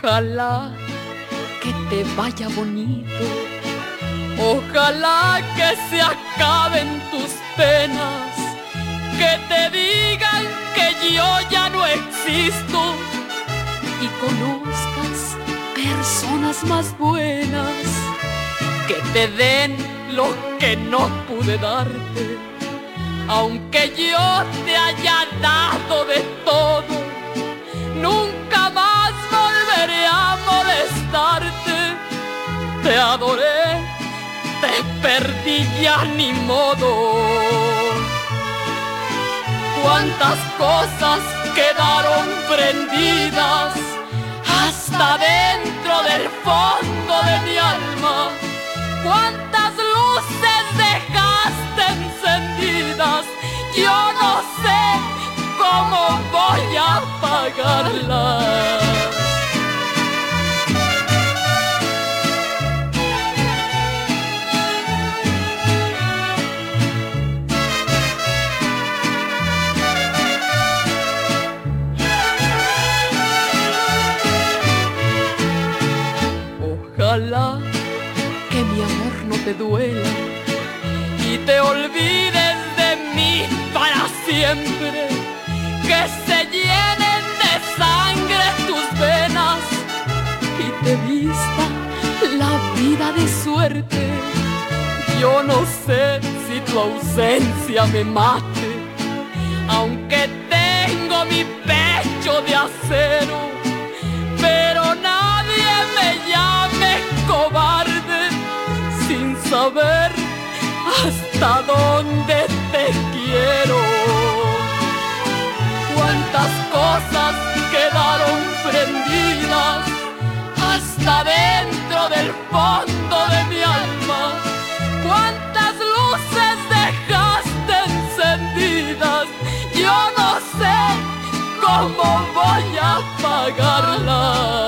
Ojalá que te vaya bonito, ojalá que se acaben tus penas, que te digan que yo ya no existo y conozcas personas más buenas que te den lo que no pude darte. Aunque yo te haya dado de todo, nunca más volveré a molestarte. Te adoré, te perdí, ya ni modo. Cuántas cosas quedaron prendidas hasta dentro del fondo de mi alma. Cuántas luces dejaste encendidas, yo no sé cómo voy a apagarlas. Ojalá que mi amor no te duela y te olvides de mí para siempre, que se llenen de sangre tus venas y te vista la vida de suerte. Yo no sé si tu ausencia me mate, aunque tengo mi pecho de acero, pero nadie me llame cobarde sin saber hasta dónde te quiero. Cuántas cosas quedaron prendidas hasta dentro del fondo de mi alma. Cuántas luces dejaste encendidas, yo no sé cómo voy a apagarlas.